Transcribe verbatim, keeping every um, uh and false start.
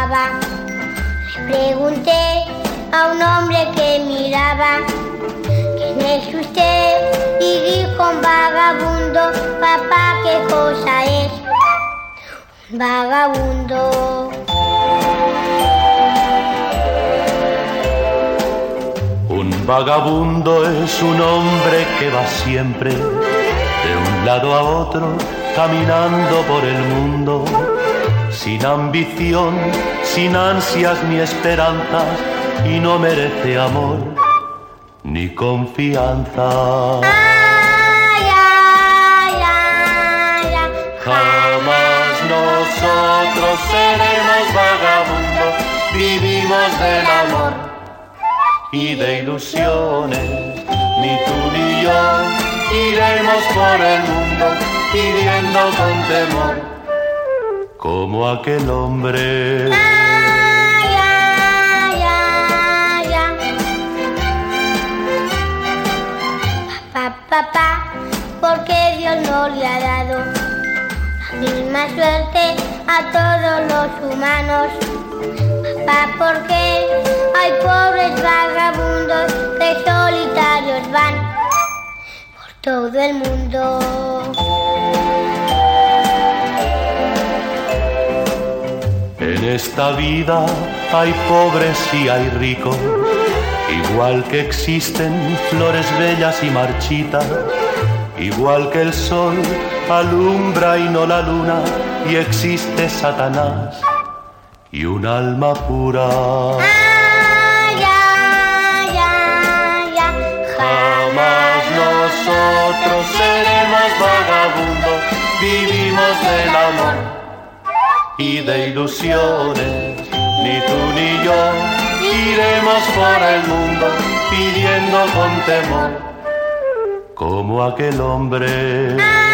acababa. Le pregunté a un hombre que miraba: ¿quién es usted? Y dijo: un vagabundo. Papá, ¿qué cosa es un vagabundo? Un vagabundo es un hombre que va siempre de un lado a otro, caminando por el mundo, sin ambición, sin ansias ni esperanzas, y no merece amor ni confianza. Ay, ay, ay, ay. Jamás nosotros seremos vagabundos, vivimos del amor y de ilusiones. Ni tú ni yo iremos por el mundo pidiendo con temor, como aquel hombre. Ay, ay, ay, ay. Papá, papá, ¿por qué Dios no le ha dado la misma suerte a todos los humanos? Papá, ¿por qué hay pobres vagabundos que solitarios van por todo el mundo? En esta vida hay pobres y hay ricos, igual que existen flores bellas y marchitas, igual que el sol alumbra y no la luna, y existe Satanás y un alma pura. Ay, ay, ay, ay. Jamás nosotros seremos vagabundos, vivimos del amor y de ilusiones. Ni tú ni yo iremos por el mundo pidiendo con temor, como aquel hombre.